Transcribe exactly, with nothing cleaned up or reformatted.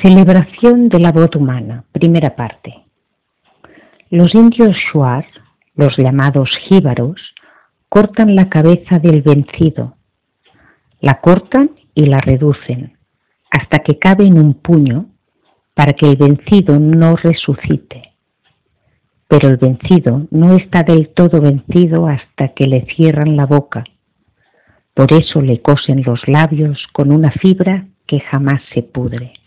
Celebración de la voz humana, primera parte. Los indios Shuar, los llamados jíbaros, cortan la cabeza del vencido, la cortan y la reducen hasta que cabe en un puño para que el vencido no resucite. Pero el vencido no está del todo vencido hasta que le cierran la boca. Por eso le cosen los labios con una fibra que jamás se pudre.